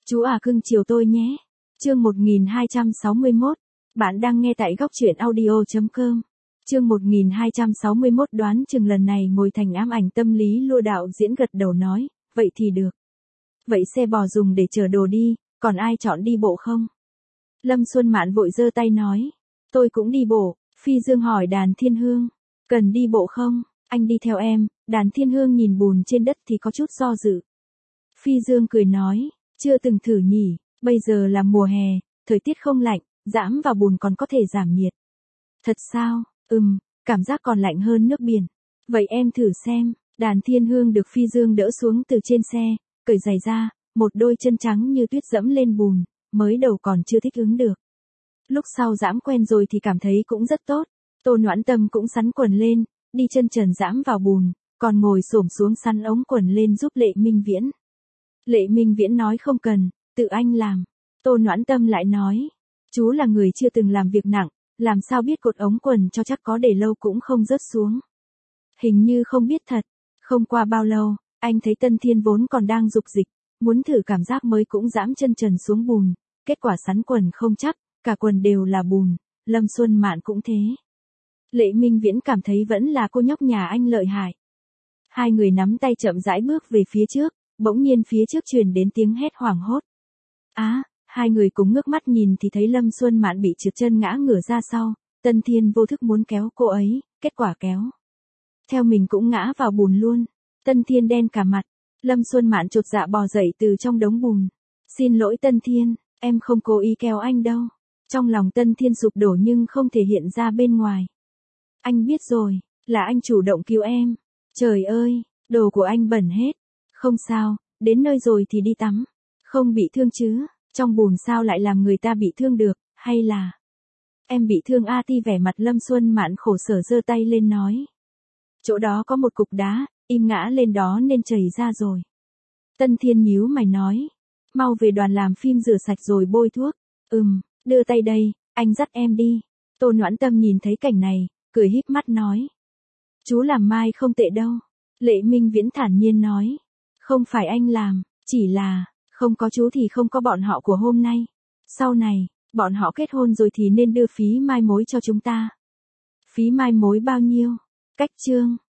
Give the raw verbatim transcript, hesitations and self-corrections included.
Chú à cưng chiều tôi nhé. Chương một nghìn hai trăm sáu mươi mốt. Bạn đang nghe tại góc truyện audio chấm com. Chương một nghìn hai trăm sáu mươi mốt đoán chừng lần này ngồi thành ám ảnh tâm lý lua đạo diễn gật đầu nói, vậy thì được. Vậy xe bò dùng để chở đồ đi, còn ai chọn đi bộ không? Lâm Xuân Mạn vội giơ tay nói, tôi cũng đi bộ. Phi Dương hỏi Đàn Thiên Hương, cần đi bộ không? Anh đi theo em. Đàn Thiên Hương nhìn bùn trên đất thì có chút do dự. Phi Dương cười nói, chưa từng thử nhỉ, bây giờ là mùa hè, thời tiết không lạnh, dẫm vào bùn còn có thể giảm nhiệt. Thật sao? Ừm, cảm giác còn lạnh hơn nước biển. Vậy em thử xem. Đàn Thiên Hương được Phi Dương đỡ xuống từ trên xe, cởi giày ra, một đôi chân trắng như tuyết dẫm lên bùn, mới đầu còn chưa thích ứng được. Lúc sau dẫm quen rồi thì cảm thấy cũng rất tốt. Tô Noãn Tâm cũng sắn quần lên, đi chân trần dẫm vào bùn, còn ngồi xổm xuống sắn ống quần lên giúp Lệ Minh Viễn. Lệ Minh Viễn nói không cần, tự anh làm. Tô Noãn Tâm lại nói, chú là người chưa từng làm việc nặng, làm sao biết cột ống quần cho chắc có để lâu cũng không rớt xuống. Hình như không biết thật. Không qua bao lâu, anh thấy Tân Thiên vốn còn đang dục dịch, muốn thử cảm giác mới cũng dẫm chân trần xuống bùn, kết quả sắn quần không chắc, cả quần đều là bùn. Lâm Xuân Mạn cũng thế. Lệ Minh Viễn cảm thấy vẫn là cô nhóc nhà anh lợi hại. Hai người nắm tay chậm rãi bước về phía trước, bỗng nhiên phía trước truyền đến tiếng hét hoảng hốt. Á, à, hai người cùng ngước mắt nhìn thì thấy Lâm Xuân Mạn bị trượt chân ngã ngửa ra sau, Tân Thiên vô thức muốn kéo cô ấy, kết quả kéo theo mình cũng ngã vào bùn luôn. Tân Thiên đen cả mặt, Lâm Xuân Mạn chột dạ bò dậy từ trong đống bùn. Xin lỗi Tân Thiên, em không cố ý kéo anh đâu. Trong lòng Tân Thiên sụp đổ nhưng không thể hiện ra bên ngoài. Anh biết rồi, là anh chủ động cứu em. Trời ơi, đồ của anh bẩn hết. Không sao, đến nơi rồi thì đi tắm. Không bị thương chứ, trong bùn sao lại làm người ta bị thương được, hay là... Em bị thương a ti vẻ mặt Lâm Xuân Mạn khổ sở giơ tay lên nói. Chỗ đó có một cục đá, im ngã lên đó nên chảy ra rồi. Tân Thiên nhíu mày nói. Mau về đoàn làm phim rửa sạch rồi bôi thuốc. Ừm, đưa tay đây, anh dắt em đi. Tô Noãn Tâm nhìn thấy cảnh này, cười híp mắt nói. Chú làm mai không tệ đâu. Lệ Minh Viễn thản nhiên nói. Không phải anh làm, chỉ là, không có chú thì không có bọn họ của hôm nay. Sau này, bọn họ kết hôn rồi thì nên đưa phí mai mối cho chúng ta. Phí mai mối bao nhiêu? Cách chương.